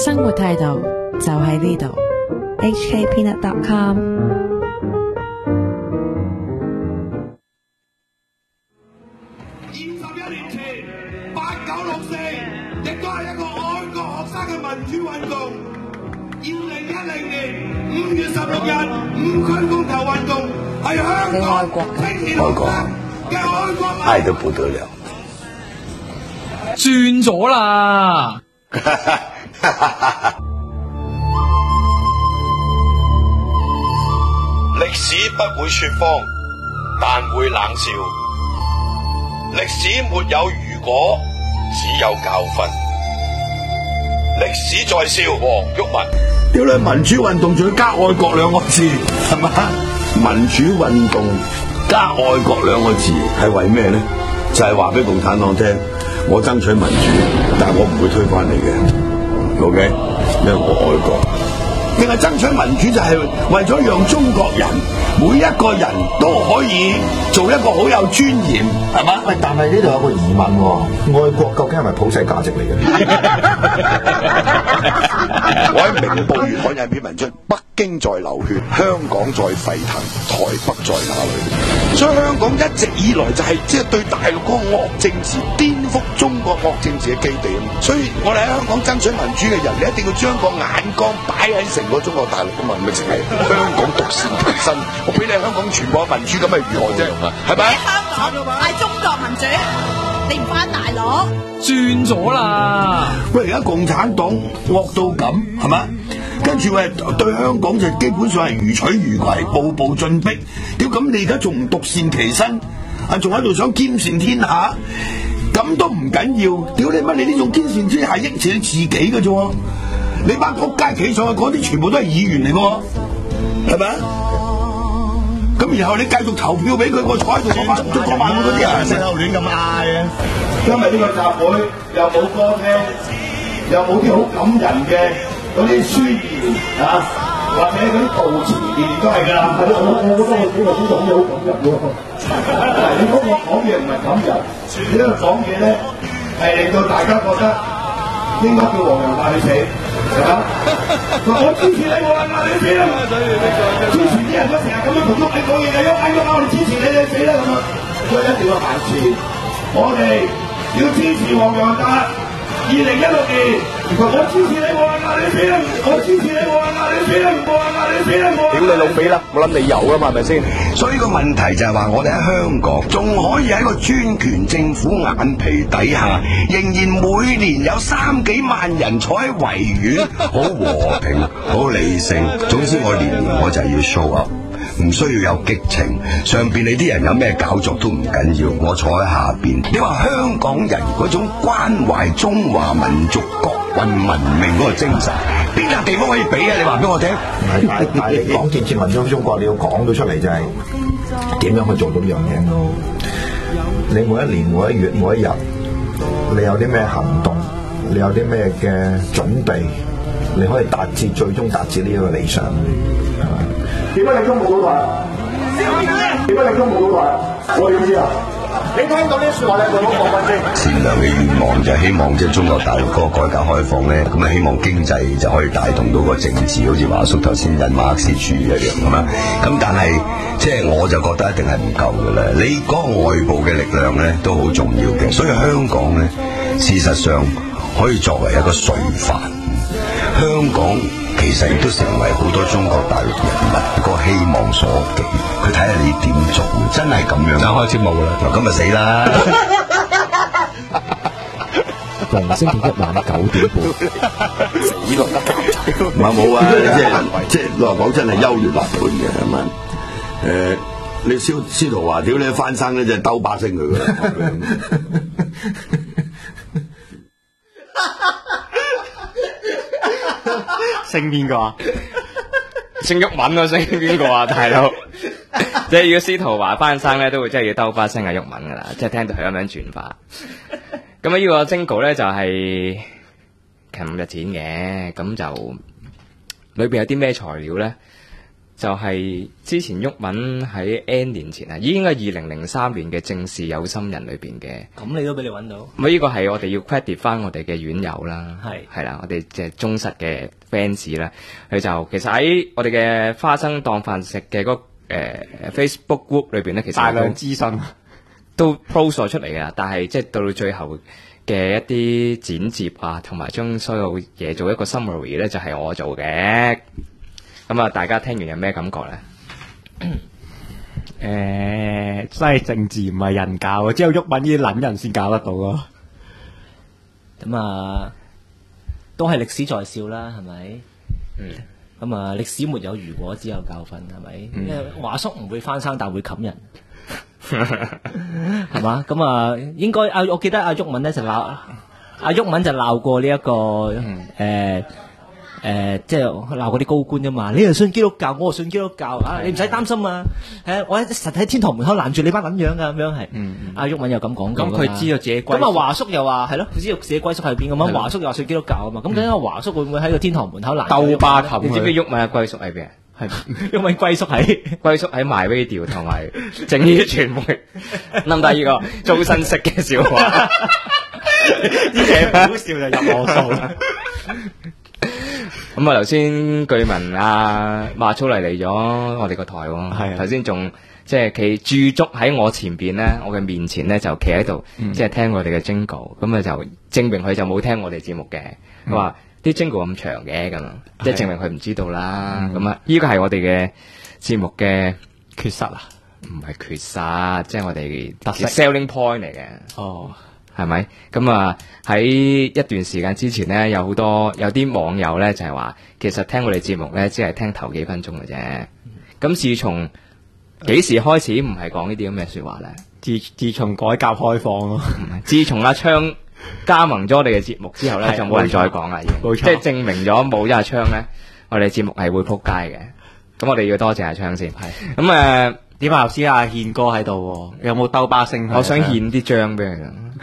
生活態度就喺呢度。hkpeanut.com。 21年前8964亦都係一個愛國學生嘅民主運動。2010年5月16日五區公投運動係香港青年學生嘅愛國， 愛得不得了。 轉咗啦！ 歷史不會說謊，但會冷笑。歷史沒有如果，只有教訓。歷史在笑，黃毓民。 屌你！民主運動仲要加愛國兩個字，係嘛？民主運動加愛國兩個字係為咩咧？就係話俾共產黨聽，我爭取民主，但係我唔會推翻你嘅。OK，因為我愛國。定係爭取民主就係為咗讓中國人每一個人都可以做一個好有尊嚴，係嘛？ 喂，但係呢度有個疑問喎，愛國究竟係咪普世價值嚟嘅？ 我喺明報月刊有篇文章，北京在流血，香港在沸騰，台北在哪裏？所以香港一直以來就係即係對大陸嗰個惡政治、顛覆中國惡政治嘅基地。所以我哋喺香港爭取民主嘅人，你一定要將個眼光擺喺成個中國大陸噶嘛，咪淨係香港獨善其身。我俾你香港全部民主咁係如何啫？係咪？ 香港係中國民主，你唔翻大陸？ 轉咗啦！ 喂，而家共產黨惡到咁，係嘛？跟住喂對香港就基本上係如取如攜，步步進逼。屌咁你而家仲唔獨善其身？啊，仲喺度想兼善天下？咁都唔緊要。屌你乜？你呢種兼善天下益住你自己嘅啫。你班仆街企上去嗰啲全部都係議員嚟嘅，係咪啊？咁然後你繼續投票俾佢，我坐喺度嗰班足嗰班嗰啲人成日亂咁嗌嘅。 今日呢個集會又冇歌聽，又冇啲好感人嘅嗰啲宣言啊，或者嗰啲悼詞，年年都係㗎啦。我覺得我幾個觀眾好感人喎。你嗰個講嘢唔係感人，你呢個講嘢咧係令到大家覺得應該叫黃洋達你死，係嘛？我支持你，我話你死啦！之前啲人都成日咁樣同喐你講嘢嘅，喐我哋支持你死啦咁啊！所以一定要行前，我哋要支持黃洋達。2016年，我支持你，我話你死啦！我支持你，我話你死啦！我話你死啦！ 屌你老味啦！我諗你有㗎嘛，係咪先？ 所以個問題就係話，我哋喺香港仲可以喺個專權政府眼皮底下，仍然每年有3幾萬人坐喺維園，好和平、好理性。總之我年年我就係要 show up。唔需要有激情，上邊你啲人有咩搞作都唔緊要，我坐喺下邊。你話香港人嗰種關懷中華民族國運文明嗰個精神，邊笪地方可以比啊？你話俾我聽。 但係你講建設民主中國，你要講到出嚟就係點樣去做到呢樣嘢？你每一年、每一月、每一日，你有啲咩行動？你有啲咩嘅準備？你可以最終達至呢一個理想，係嘛？ 點解你都冇到台？點解你都冇到台？我點知啊？你聽到呢啲説話咧，佢都講翻先。 善良嘅願望就希望即係中國大陸嗰個改革開放咧，咁啊希望經濟就可以帶動到個政治，好似華叔頭先引馬克思主義一樣咁啊。咁但係即係我就覺得一定係唔夠嘅啦。你嗰個外部嘅力量咧都好重要嘅，所以香港咧事實上可以作為一個垂範。香港其實亦都成為好多中國大陸人民個希望所寄，佢睇下你點做，真係咁樣。就開節目啦，咁咪死啦！ 逢星期一晚9點半， 死落得咁唔係冇啊！即係老實講，真係優劣立判嘅係咪？你司徒華屌你翻生咧，就兜巴星佢㗎啦。 姓邊個啊？姓毓民啊？姓邊個啊？大佬，即係如果司徒華翻生咧，都會真係要兜巴星啊毓民噶啦，即係聽到佢咁樣轉化。咁啊，呢個徵稿咧就係琴日剪嘅，咁就裏邊有啲咩材料咧？ 就係之前毓民喺 N 年前啊，已經係2003年嘅正視有心人裏邊嘅。 咁你都俾你揾到？ 咁呢個係我哋要 credit 翻我哋嘅院友啦，係啦，我哋即係忠實嘅 fans 啦。佢就其實喺我哋嘅花生當飯食嘅嗰Facebook group 裏邊咧，其實大量資訊都 post 咗出嚟嘅，但係即係到最後嘅一啲剪接啊，同埋將所有嘢做一個 summary 咧，就係我做嘅。咁啊，大家聽完有咩感覺咧？ 真係政治唔係人教，只有毓民呢啲撚人先教得到咯。 咁啊，都係歷史在笑啦，係咪？咁啊，歷史沒有如果，只有教訓，係咪？因為華叔唔會翻生，但會冚人，係嘛？咁啊，應該我記得阿毓民咧就鬧，阿毓民就鬧過呢一個即係鬧嗰啲高官啫嘛，你又信基督教，我又信基督教啊！你唔使擔心啊，我喺實喺天堂門口攔住你班撚樣噶，咁樣係。阿毓民又咁講過。咁佢知道自己歸宿。咁啊，華叔又話係咯，佢知道自己歸宿喺邊咁樣。華叔又話信基督教啊嘛，咁究竟阿華叔會唔會喺個天堂門口攔住？ 鬥巴冚。 你知唔知毓民嘅歸宿喺邊？ 係毓民歸宿喺 MyRadio 同埋正義傳媒。諗第二個周身識嘅笑話， 啲嘢好笑就入我數。 咁啊，頭先據聞馬粗嚟咗我哋個台喎，係頭先仲即係企駐足喺我前邊咧，我嘅面前咧就企喺度，即係聽我哋嘅 jingle， 咁啊就證明佢就冇聽我哋節目嘅，佢話啲 jingle 咁長嘅咁，即係證明佢唔知道啦。咁啊，呢個係我哋嘅節目嘅缺失啊？唔係缺失，即係我哋特色 selling point 嚟嘅。哦。係咪？咁啊喺一段時間之前咧，有啲網友咧就係話，其實聽我哋節目咧，只係聽頭幾分鐘嘅啫。咁自從幾時開始唔係講呢啲咁嘅說話咧？ 自從改革開放咯， 自從阿昌加盟咗我哋嘅節目之後咧，就冇人再講啦，已經，即係證明咗冇咗阿昌咧，我哋節目係會撲街嘅。咁我哋要多謝阿昌先。係咁點啊？頭先阿憲哥喺度，有冇兜巴星？ 我想獻啲章俾佢。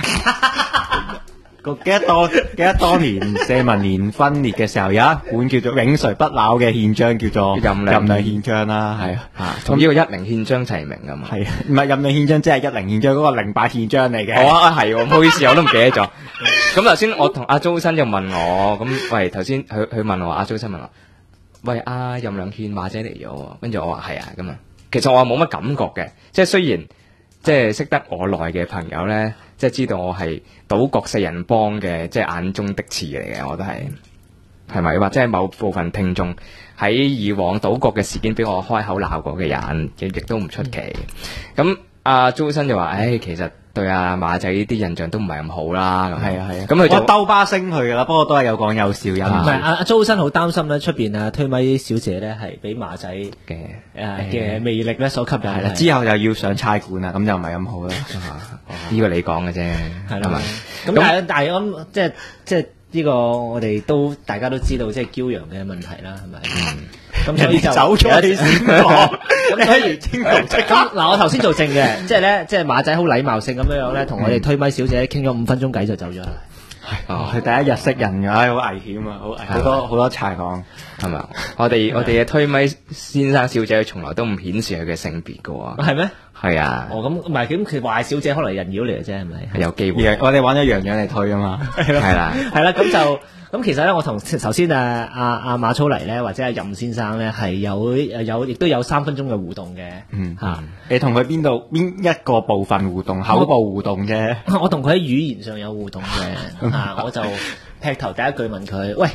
記得當年社民連分裂嘅時候，有一本叫做永垂不朽嘅憲章，叫做任命憲章啦，係啊， 同呢個10憲章齊名噶嘛， 係唔係任命憲章，即係10憲章嗰個08憲章嚟嘅。 係，唔好意思，我都唔記得咗。咁頭先我同阿周生就問我，咁喂，頭先佢問我，阿周生問我，喂，阿任良憲馬仔嚟咗，跟住我話係啊，咁啊，其實我冇乜感覺嘅，即係雖然即係識得我耐嘅朋友咧，即係知道我係島國四人幫嘅，即係眼中的刺嚟嘅，我都係咪？或者係某部分聽眾喺以往島國嘅事件俾我開口鬧過嘅人，亦都唔出奇。咁阿周生就話，其實對阿馬仔啲印象都唔係咁好啦。係啊。咁佢就兜巴星佢噶啦，不過都係有講有笑音。 唔係阿周生好擔心咧，出邊推咪小姐咧係俾馬仔嘅魅力咧所吸引。係啦， 之後就要上差館啦，咁就唔係咁好啦。 呢個你講嘅啫，係啦。 咁但係我即係呢個我哋都大家都知道，即係驕陽嘅問題啦，係咪？咁所以就走咗啲先講。咁所以咁嗱，我頭先做證嘅，即係馬仔好禮貌性咁樣咧，同我哋推咪小姐傾咗5分鐘偈就走咗啦。 佢第一日識人㗎，好危險啊，好多柴講係咪？我哋嘅推咪先生小姐，從來都唔顯示佢嘅性別㗎喎。 係咩？ 係啊。 咁唔係咁，佢壞小姐可能人妖嚟嘅啫，係咪？ 係有機會。 我哋揾咗洋洋嚟推啊嘛。 係啦。 係啦，咁其實咧，我同頭先阿馬粗嚟咧，或者阿任先生咧，係亦都有3分鐘嘅互動嘅。 你同佢邊一個部分互動？口部互動啫。 我同佢喺語言上有互動嘅。我就劈頭第一句問佢：喂，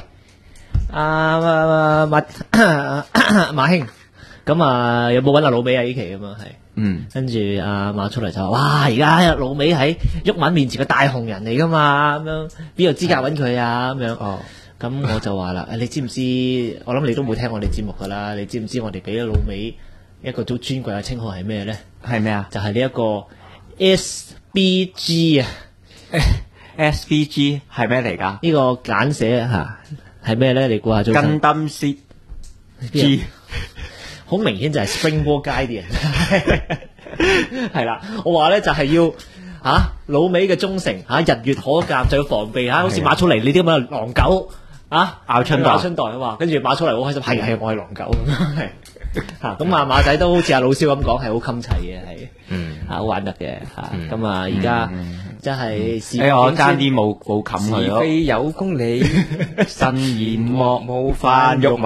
馬兄，咁有冇揾阿老美啊？呢期咁啊係。跟住阿馬粗嚟就話：哇！而家老美喺毓民面前嘅大紅人嚟噶嘛，咁樣邊有資格揾佢啊？咁樣。咁我就話啦，你知唔知？我諗你都冇聽我哋節目噶啦，你知唔知我哋俾咗老美一個最尊貴嘅稱號係咩咧？ 係咩啊？ 就係呢一個 SBG 啊 ！SBG 係咩嚟㗎？ 呢個簡寫係咩咧？你估下最跟登 G。 好明顯就係 Springboard Guardian 係啦，我話咧就係要老美嘅忠誠日月可鑑，就要防備好似馬粗嚟呢啲咁嘅狼狗咬春袋啊嘛，跟住馬粗嚟好開心，係我係狼狗咁係。 咁啊馬仔都好似阿老蕭咁講，係好襟砌嘅，係好玩得嘅嚇。咁啊而家真係我爭啲冇冚佢咯。 是非有公理， 慎言莫冒犯玉民。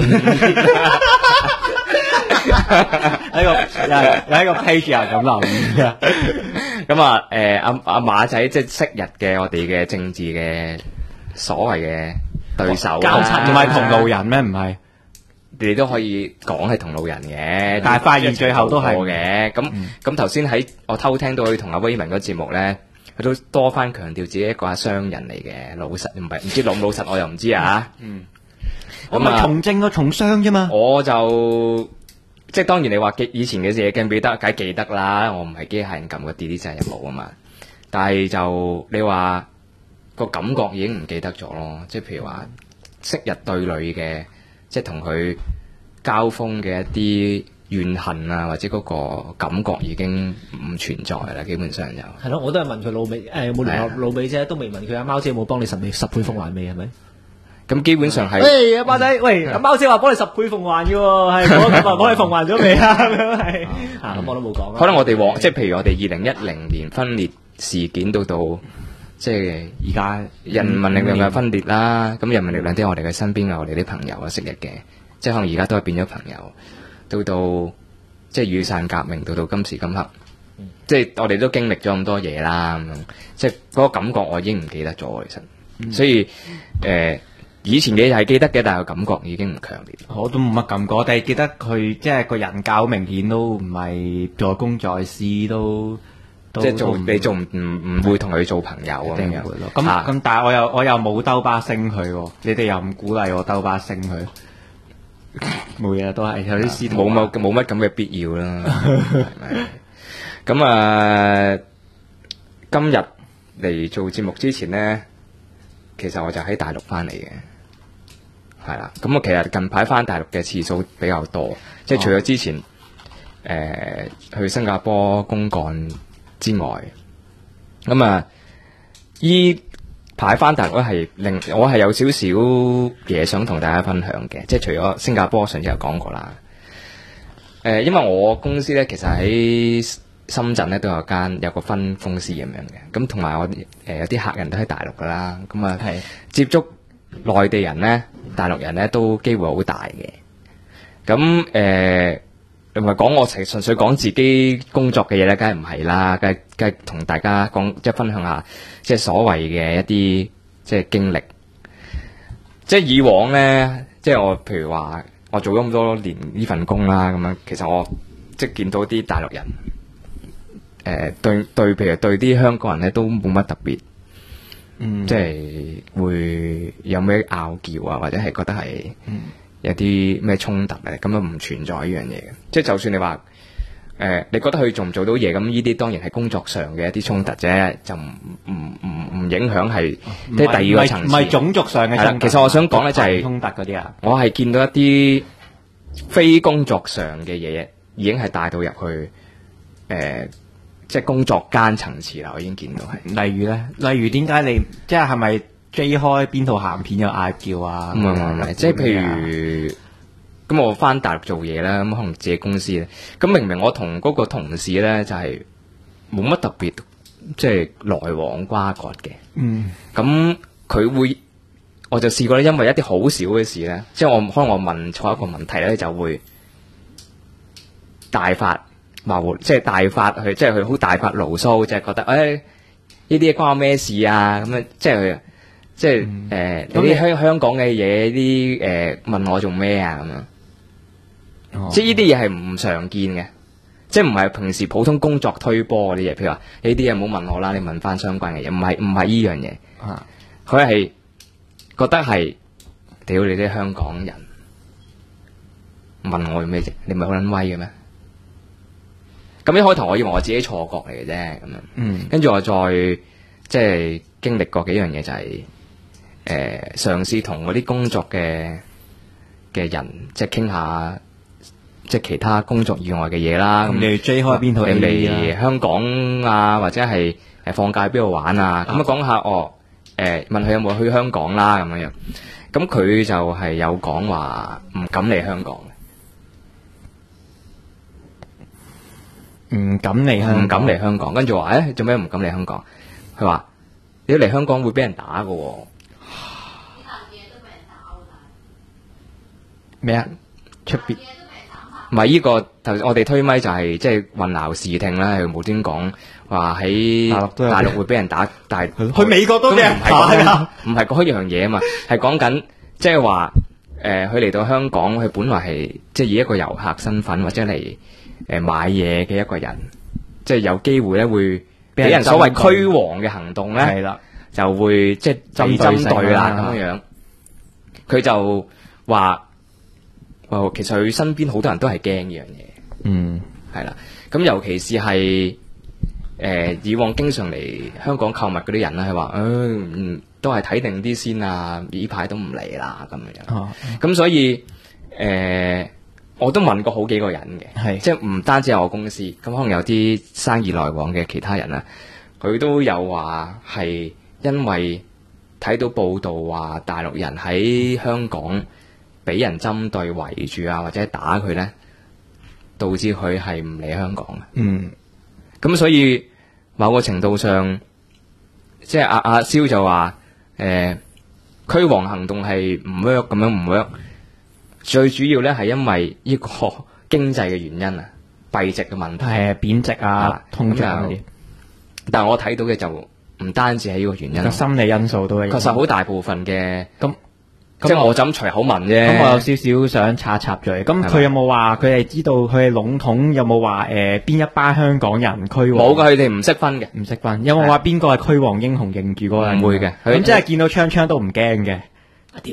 喺個 page 啊咁留意啊。 咁啊阿馬仔即係昔日嘅我哋嘅政治嘅所謂嘅對手， 交叉唔係同路人咩？唔係。 你都可以講係同路人嘅， 但係發現最後都係嘅。咁頭先喺我偷聽到佢同阿威文嗰個節目咧，佢都多番強調自己一個係商人嚟嘅，老實唔知老唔老實我又唔知啊。 我咪從政個從商啫嘛。 我就即係當然你話以前嘅嘢記唔記得，梗係記得啦。我唔係機械人撳個 delete 掣入腦啊嘛。但係就你話個感覺已經唔記得咗咯。即係譬如話昔日對壘嘅。即係同佢交鋒嘅一啲怨恨啊，或者嗰個感覺已經唔存在啦，基本上就係咯。我都係問佢老尾有冇聯絡老尾啫，都未問佢阿貓姐有冇幫你十倍奉還未係咪？ 咁基本上係。 喂阿馬仔，喂阿貓姐話幫你10倍奉還嘅喎，係嗰咁幫你奉還咗未啊？咁樣係咁我都冇講。 可能我哋即係譬如我哋2010年分裂事件到即係而家人民力量嘅分裂啦，咁人民力量都係我哋嘅身邊嘅我哋啲朋友啊，昔日嘅，即係可能而家都係變咗朋友，到即係雨傘革命，到今時今刻，即係我哋都經歷咗咁多嘢啦，咁樣即係嗰個感覺我已經唔記得咗，其實，所以以前嘅嘢係記得嘅，但係個感覺已經唔強烈。 我都冇乜感覺，但係記得佢即係個人較明顯都唔係在公在私都。 即係你仲唔會同佢做朋友咁樣咯？ 咁但係我又冇兜巴星佢喎，你哋又唔鼓勵我兜巴星佢，冇嘢都係有啲師徒冇乜咁嘅必要啦。咁今日嚟做節目之前咧，其實我就喺大陸翻嚟嘅，係啦。咁我其實近排翻大陸嘅次數比較多，即係除咗之前去新加坡公幹之外，咁依排翻大陸係我係有少少嘢想同大家分享嘅，即係除咗新加坡上次有講過啦，因為我公司咧其實喺深圳咧都有個分公司咁樣嘅，咁同埋我有啲客人都喺大陸噶啦，咁接觸內地人咧、大陸人咧都機會好大嘅，咁唔係講我純粹講自己工作嘅嘢咧，梗係唔係啦，梗係同大家講即係分享下，即係所謂嘅一啲即係經歷。即係以往咧，即係我譬如話我做咗咁多年呢份工啦，咁樣其實我即係見到啲大陸人，譬如對啲香港人咧都冇乜特別，即係會有咩拗撬啊，或者係覺得係有啲咩衝突咧，咁啊唔存在呢樣嘢嘅。即係就算你話你覺得佢做唔做到嘢，咁呢啲當然係工作上嘅一啲衝突啫，就唔影響係即係第二個層次。唔係種族上嘅衝突。 其實我想講咧就係衝突嗰啲啊， 我係見到一啲非工作上嘅嘢，已經係帶到入去即係工作間層次啦。我已經見到係。 例如咧，例如點解你即係咪追開邊套鹹片有嗌叫啊？ 唔係，即係譬如咁我翻大陸做嘢啦，咁可能自己公司咧，咁明明我同嗰個同事咧就係冇乜特別即係來往瓜葛嘅，咁佢會我就試過咧，因為一啲好少嘅事咧，即係可能我問錯一個問題咧，就會大發罵胡，即係大發佢，即係佢好大發牢騷，就係覺得呢啲嘢關我咩事啊？咁樣即係你啲香港嘅嘢，啲問我做咩啊？咁樣。即係呢啲嘢係唔常見嘅，即係唔係平時普通工作推波嗰啲嘢，譬如話呢啲嘢唔好問我啦，你問翻相關嘅嘢，唔係呢樣嘢。佢係覺得係屌你啲香港人問我做咩啫？你唔係好撚威嘅咩？咁一開頭我以為我自己錯覺嚟嘅啫，咁樣。跟住我再即係經歷過幾樣嘢，就係嘗試同嗰啲工作嘅人即係傾下。即係其他工作以外嘅嘢啦，咁你追開邊套人嚟香港啊，或者係放假邊度玩啊？咁講下問佢有冇去香港啦咁樣。咁佢就係有講話唔敢嚟香港。 唔敢嚟香港， 跟住話做咩唔敢嚟香港？佢話你嚟香港會俾人打㗎喎。 咩啊？出邊唔係呢個頭我哋推咪就係即係混淆視聽啦，佢無端講話喺大陸會俾人打，但係去美國都俾人打， 唔係嗰樣嘢啊嘛，係講緊即係話佢嚟到香港，佢本來係即係以一個遊客身份或者嚟買嘢嘅一個人，即係有機會咧會俾人所謂驅蝗嘅行動咧，係啦，就會即係針對啦咁樣。佢就話。其實佢身邊好多人都係驚呢樣嘢，係啦。咁尤其是係以往經常嚟香港購物嗰啲人咧，係話都係睇定啲先啊，呢排都唔嚟啦咁樣。咁所以我都問過好幾個人嘅，即係唔單止係我公司，咁可能有啲生意來往嘅其他人啊，佢都有話係因為睇到報道話大陸人喺香港俾人針對圍住啊，或者打佢咧，導致佢係唔嚟香港嘅。咁所以某個程度上，即係阿蕭就話驅蝗行動係唔 work 咁樣唔 work。最主要咧係因為呢個經濟嘅原因啊，幣值嘅問題， 係貶值啊、通脹嗰啲。 但係我睇到嘅就唔單止係呢個原因， 個心理因素都係。 確實好大部分嘅即係我就咁隨口問啫。 咁我有少少想插嘴。咁佢有冇話佢哋知道佢係籠統有冇話邊一班香港人驅蝗？ 冇㗎，佢哋唔識分嘅， 唔識分。有冇話邊個係驅蝗英雄認住嗰個人？ 唔會嘅。 咁即係見到槍槍都唔驚嘅。 屌！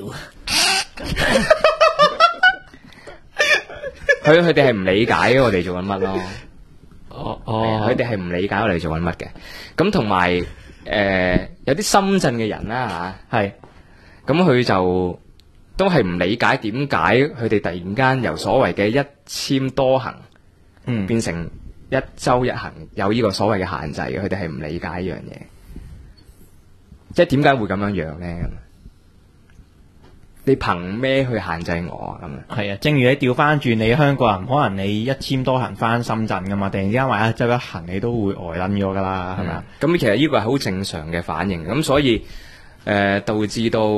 佢哋係唔理解我哋做緊乜咯。佢哋係唔理解我哋做緊乜嘅。咁同埋有啲深圳嘅人啦嚇，係。咁佢就都係唔理解點解佢哋突然間由所謂嘅一簽多行，變成一周一行，有呢個所謂嘅限制，佢哋係唔理解呢樣嘢，即係點解會咁樣樣咧？你憑咩去限制我啊？咁樣係啊，正如你調翻轉，你香港人可能你一簽多行翻深圳噶嘛，突然之間話一周一行，你都會呆撚咗噶啦，係咪啊？ 咁其實呢個係好正常嘅反應，咁所以導致到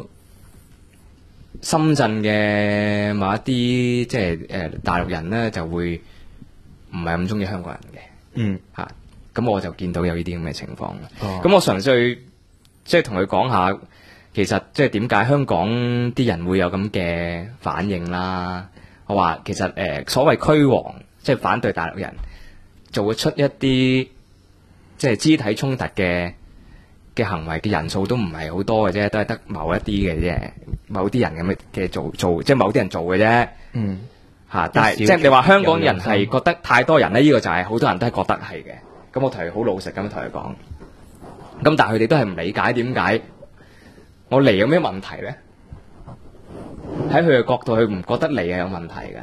深圳嘅某一啲即係大陸人咧，就會唔係咁中意香港人嘅。咁我就見到有呢啲咁嘅情況。咁我嘗試去即係同佢講下。其實即係點解香港啲人會有咁嘅反應啦？我話其實所謂驅蝗，即係反對大陸人，做會出一啲即係肢體衝突嘅行為嘅人數都唔係好多嘅啫，都係得某一啲嘅啫，某啲人咁嘅做，即係某啲人做嘅啫。但係即係你話香港人係覺得太多人咧，呢個就係好多人都係覺得係嘅。咁我同佢好老實咁同佢講，咁但係佢哋都係唔理解點解。我嚟有咩問題咧？喺佢嘅角度，佢唔覺得嚟係有問題嘅，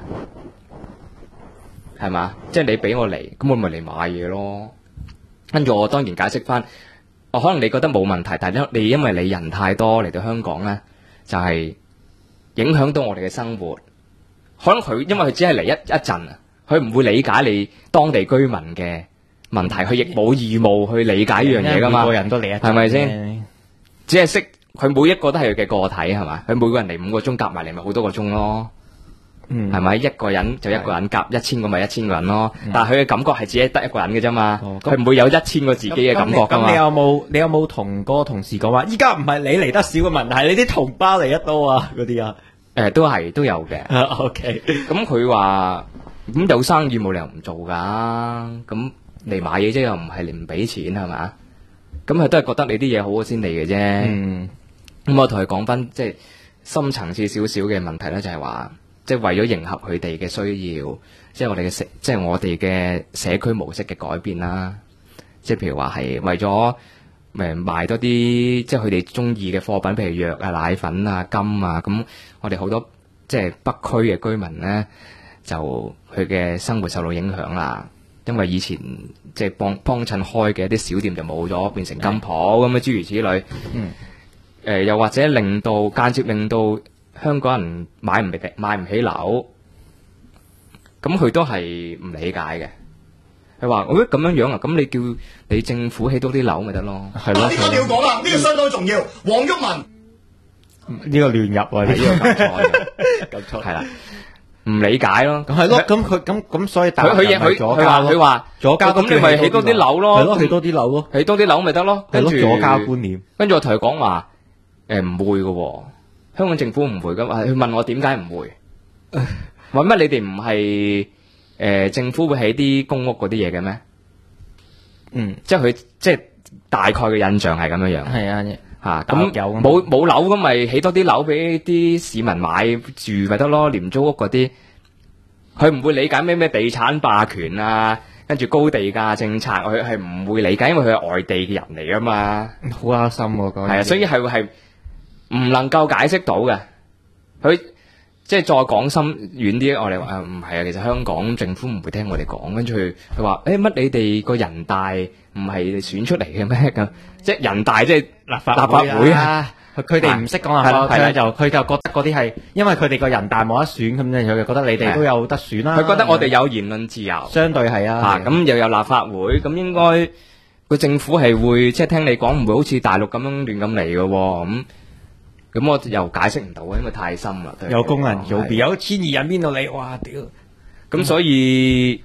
係嘛？即係你俾我嚟，咁我咪嚟買嘢咯。跟住我當然解釋翻，可能你覺得冇問題，但係你因為你人太多嚟到香港咧，就係影響到我哋嘅生活。可能佢因為佢只係嚟一陣啊，佢唔會理解你當地居民嘅問題，佢亦冇義務去理解呢樣嘢噶嘛。 每個人都嚟一陣， 係咪先？只係識。佢每一個都係佢嘅個體係嘛？佢每個人嚟5個鐘夾埋嚟咪好多個鐘咯，係咪？一個人就一個人夾1000個咪1000個人咯。但係佢嘅感覺係只係得一個人嘅啫嘛，佢唔會有1000個自己嘅感覺噶嘛。 咁你有冇同嗰個同事講話？依家唔係你嚟得少嘅問題，你啲同胞嚟得多啊嗰啲啊？ 都有嘅。 OK， 咁佢話咁有生意冇理由唔做噶，咁嚟買嘢啫，又唔係你唔俾錢係嘛？咁佢都係覺得你啲嘢好先嚟嘅啫。咁我同佢講翻，即係深層次少少嘅問題咧，就係話，即係為咗迎合佢哋嘅需要，即係我哋嘅社區模式嘅改變啦。即係譬如話係為咗賣多啲，即係佢哋中意嘅貨品，譬如藥啊、奶粉啊、金啊。咁我哋好多即係北區嘅居民咧，就佢嘅生活受到影響啦。因為以前即係幫襯開嘅一啲小店就冇咗，變成金鋪咁樣諸如此類。又或者間接令到香港人買唔起樓，咁佢都係唔理解嘅。 佢話咁樣啊，咁你叫你政府起多啲樓咪得咯。 係咯。 呢個你要講啦，呢個相當重要。黃毓民呢個亂入啊，呢個撳錯，撳錯係啦。唔理解咯， 係咯，咁佢咁所以佢話左膠，咁你咪起多啲樓咯， 係咯，起多啲樓咯， 起多啲樓咪得咯，跟住左膠觀念， 跟住我同佢講話，唔會嘅，香港政府唔會噶，佢問我點解唔會，話乜你哋唔係政府會起啲公屋嗰啲嘢嘅咩？即係佢即係大概嘅印象係咁樣樣， 係啊。 吓咁冇樓咁咪起多啲樓俾啲市民買住咪得咯，廉租屋嗰啲，佢唔會理解咩地產霸權啊，跟住高地價政策，佢係唔會理解，因為佢係外地嘅人嚟噶嘛， 好啱心喎， 係啊，所以係唔能夠解釋到嘅，佢即係再講深遠啲，我哋話唔係啊，其實香港政府唔會聽我哋講，跟住佢話乜你哋個人大唔係選出嚟嘅咩咁？即係人大即係立法會啊！ 佢哋唔識講啊，佢就覺得嗰啲係因為佢哋個人大冇得選，咁佢就覺得你哋都有得選啦。 佢覺得我哋有言論自由， 相對係啊。 咁又有立法會，咁應該個政府係會即係聽你講，唔會好似大陸咁樣亂咁嚟嘅。咁我又解釋唔到，因為太深啦。 有工人做，有1,200人邊度嚟？哇屌！ 咁所以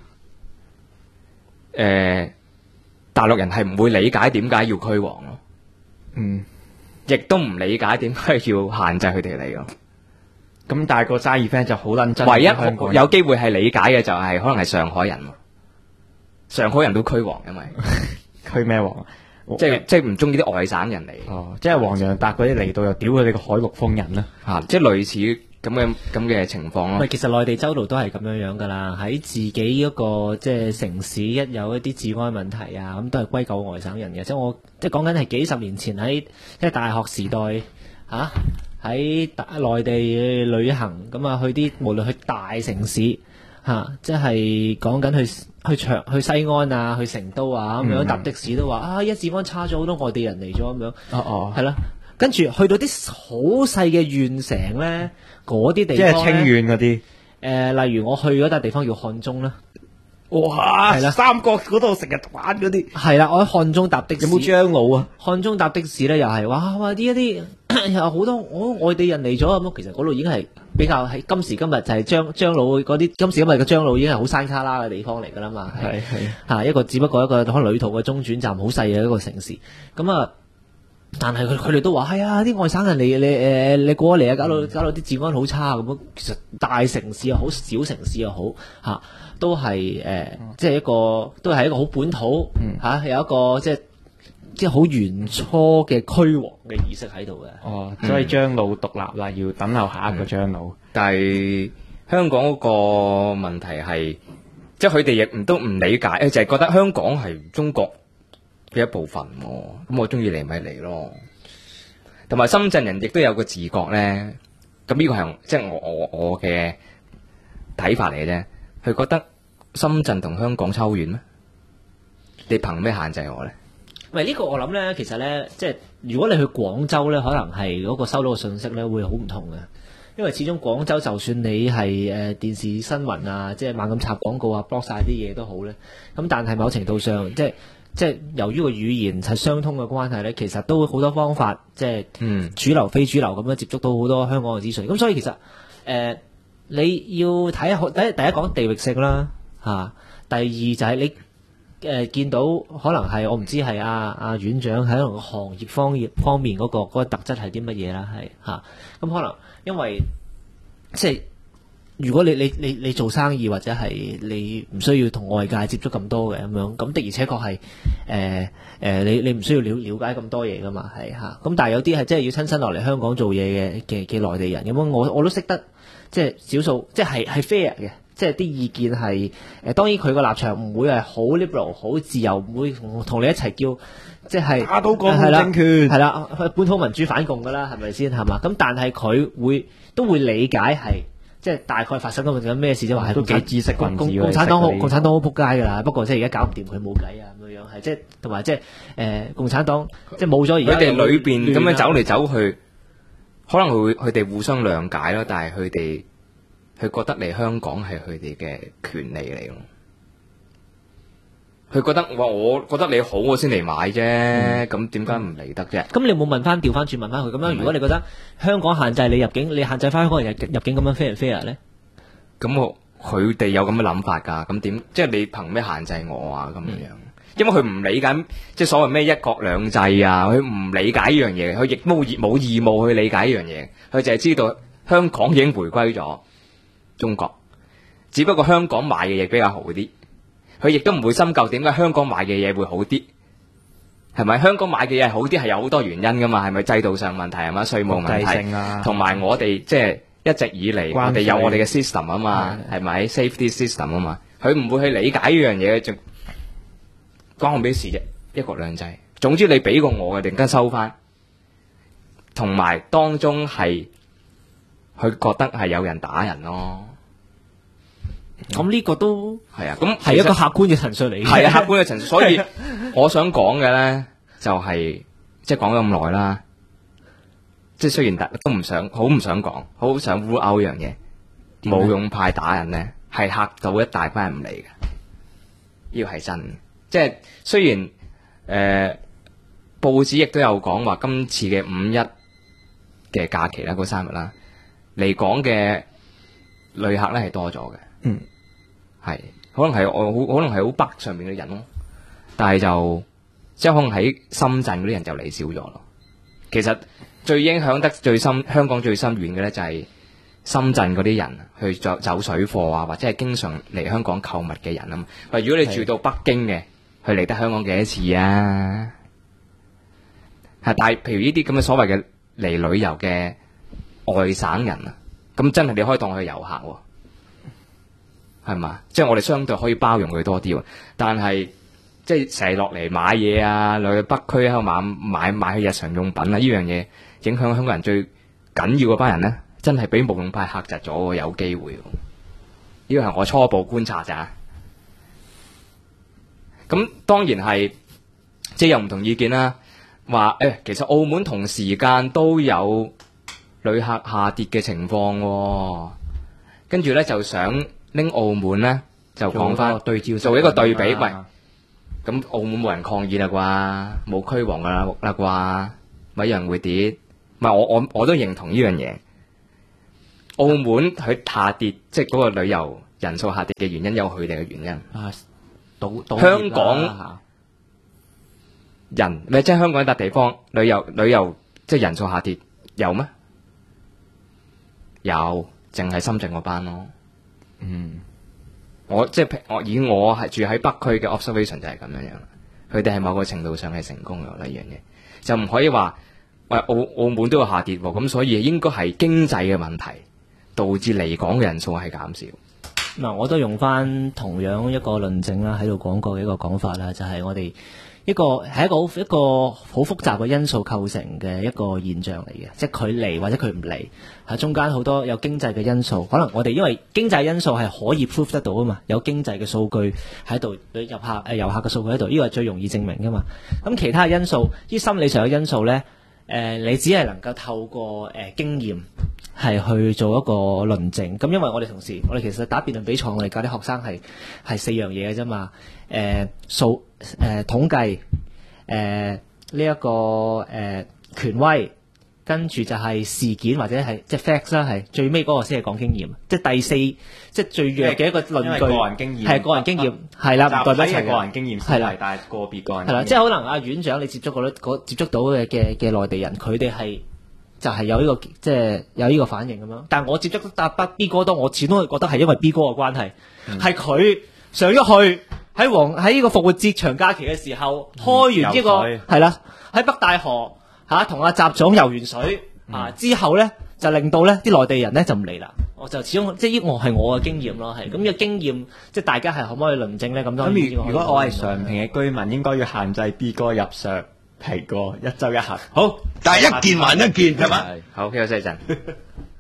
大陸人係唔會理解點解要驅蝗咯，亦都唔理解點解要限制佢哋嚟咯。 咁但係個生意 friend 就好撚真， 唯一有機會係理解嘅就係可能係上海人，上海人都驅蝗，因為驅咩蝗？ 即係唔中意啲外省人嚟。 即係黃洋達嗰啲嚟到又屌佢哋個海陸豐人啦， 即係類似咁嘅情況咯。 其實內地周度都係咁樣噶啦，喺自己嗰個即係城市一有一啲治安問題啊，咁都係歸咎外省人嘅。即係我即係講緊係幾十年前喺即係大學時代喺內地旅行咁啊，去啲無論去大城市即係講緊去西安啊，去成都啊咁樣搭的士都話一治安差咗，好多外地人嚟咗咁樣。係啦。跟住去到啲好細嘅縣城咧，嗰啲地方即係清遠嗰啲。 例如我去嗰笪地方叫漢中啦。 哇！係啦，三角嗰度成日玩嗰啲。係啦， 我喺漢中搭的士。 有冇張老啊？ 漢中搭的士咧，又係哇！呢一啲有好多外地人嚟咗咁。其實嗰度已經係比較喺今時今日就係張老嗰啲，今時今日嘅張老已經係好山卡拉嘅地方嚟㗎啦嘛。係一個只不過一個可能旅途嘅中轉站，好細嘅一個城市。咁啊。但係佢哋都話係啊，啲外省人嚟你過嚟啊，搞到啲治安好差咁。其實大城市又好，小城市又好都係即係都係一個好本土有一個即係好原初嘅驅蝗嘅意識喺度嘅。 所以張老獨立啦，要等候下一個張老。 但係香港嗰個問題係，即係佢哋亦都唔理解，就係覺得香港係中國嘅一部分，咁我中意嚟咪嚟咯。同埋深圳人亦都有個自覺咧，咁呢個係即係我嘅睇法嚟嘅啫。佢覺得深圳同香港抽遠咩？你憑咩限制我咧？ 喂，呢個我諗咧，其實咧，即係如果你去廣州咧，可能係嗰個收到嘅信息咧會好唔同嘅，因為始終廣州就算你係電視新聞啊，即係猛咁插廣告啊，block 晒啲嘢都好咧，咁但係某程度上即係由於個語言係相通嘅關係咧，其實都會好多方法，即係主流非主流咁樣接觸到好多香港嘅資訊。咁所以其實你要睇下第一講地域性啦，第二就係你見到可能係我唔知係阿院長喺可能行業方面嗰個特質係啲乜嘢啦，咁可能因為即係。如果你做生意或者係你唔需要同外界接觸咁多嘅咁樣，咁的而且確係你唔需要了解咁多嘢噶嘛，係咁但係有啲係真係要親身落嚟香港做嘢嘅內地人咁樣，我都識得即係少數，即係 fair 嘅，即係啲意見係當然佢個立場唔會係好 liberal 好自由，唔會同你一齊叫即係打倒港共政權係啦，本土民主反共噶啦，係咪先係嘛？咁但係佢都會理解係。即係大概發生緊咩事啫，話係都幾知識分子。 共產黨好撲街㗎啦，不過即係而家搞唔掂佢冇計啊咁樣，係即係同埋即係共產黨即係冇咗而家。 佢哋裏邊咁樣走嚟走去，可能佢哋互相諒解咯，但係佢覺得嚟香港係佢哋嘅權利嚟咯。 佢覺得我覺得你好，我先嚟買啫，咁點解唔嚟得啫？ 咁你有冇調翻轉問翻佢咁樣？如果你覺得香港限制你入境，你限制翻香港人入境咁樣 fair 唔 fair 咧？ 咁佢哋有咁嘅諗法㗎，咁點？即係你憑咩限制我啊？咁樣，因為佢唔理解，即係所謂咩一國兩制啊，佢唔理解呢樣嘢，佢亦冇義務去理解呢樣嘢，佢就係知道香港已經回歸咗中國，只不過香港買嘅嘢比較好啲，佢亦都唔會深究點解香港買嘅嘢會好啲，係咪？香港買嘅嘢好啲係有好多原因㗎嘛，係咪制度上問題係嘛，稅務問題，同埋我哋即係。一直以嚟，我哋有我哋嘅 system 啊嘛，係咪 safety system 啊嘛？佢唔會去理解呢樣嘢，就關我咩事啫？一國兩制，總之你俾過我嘅，突然間收翻，同埋當中係佢覺得係有人打人咯。 咁呢個都係啊，咁係一個客觀嘅陳述嚟嘅。 係啊，客觀嘅陳述。所以我想講嘅咧，就係即係講咗咁耐啦。即係雖然都唔想，好唔想講，好想烏勾一樣嘢，冇用派打人咧，係嚇到一大班人唔嚟嘅，呢個係真。即係雖然報紙亦都有講話，今次嘅5·1嘅假期啦，嗰3日啦，嚟講嘅旅客咧係多咗嘅，係可能係好北上面嘅人咯，但係就即係可能喺深圳嗰啲人就嚟少咗咯。其實最影響得最深，香港最深遠嘅咧就係深圳嗰啲人去走水貨啊，或者係經常嚟香港購物嘅人啊嘛。喂，如果你住到北京嘅，佢嚟得香港幾多次啊？係，但係譬如呢啲咁嘅所謂嘅嚟旅遊嘅外省人啊，咁真係你可以當佢遊客喎，係嘛？即係我哋相對可以包容佢多啲喎，但係。即係成日落嚟買嘢啊，落去北區喺度買佢日常用品啊，呢樣嘢影響香港人最緊要嗰班人咧，真係俾無用派嚇窒咗喎，有機會。呢個係我初步觀察咋。咁當然係，即係有唔同意見啦。話其實澳門同時間都有旅客下跌嘅情況喎，跟住咧就想拎澳門咧就講翻做一個對比，喂。咁澳門冇人抗議啦啩，冇驅蝗啦啩，咪一樣會跌。唔係我都認同呢樣嘢。澳門佢下跌，即係嗰個旅遊人數下跌嘅原因有佢哋嘅原因。香港人咪即係香港一笪地方旅遊即係人數下跌有咩？有，淨係深圳嗰班咯。我以我係住喺北區嘅 observation 就係咁樣樣，佢哋係某個程度上係成功嘅呢樣嘢，就唔可以話喂澳門都有下跌喎，咁所以應該係經濟嘅問題導致嚟港嘅人數係減少。 嗱，我都用翻同樣一個論證啦，喺度講過嘅一個講法啦，就係我哋一個好複雜嘅因素構成嘅一個現象嚟嘅，即係佢嚟或者佢唔嚟，喺中間好多有經濟嘅因素，可能我哋因為經濟因素係可以 prove 得到啊嘛，有經濟嘅數據喺度，遊客嘅數據喺度，呢個係最容易證明噶嘛。咁其他因素，啲心理上嘅因素咧，你只係能夠透過經驗係去做一個論證。咁因為我哋其實打辯論比賽，我哋教啲學生係4樣嘢嘅啫嘛。統計，呢一個權威，跟住就係事件或者係即係 facts 啦，係最尾嗰個先係講經驗，即係第四，即係最弱嘅一個論據。 個人經驗係個人經驗，係啦，唔代表一齊個人經驗係啦，但係個別個人係啦，即係可能阿院長你接觸到嘅內地人，佢哋係就係有呢個即係有呢個反應咁樣，但係我接觸到B 哥多，我始終係覺得係因為 B 哥嘅關係，係佢上咗去。喺呢個復活節長假期嘅時候，開完呢個係啦，喺北大河同阿習總游完水之後咧，就令到咧啲內地人咧就唔嚟啦。我就始終即係呢個係我嘅經驗咯，係咁嘅經驗，即係大家係可唔可以論證咧？咁如果我係常平嘅居民，應該要限制 B 哥入上皮過1週1行。好， 但係一件還一件係嘛？ 好，休息一陣。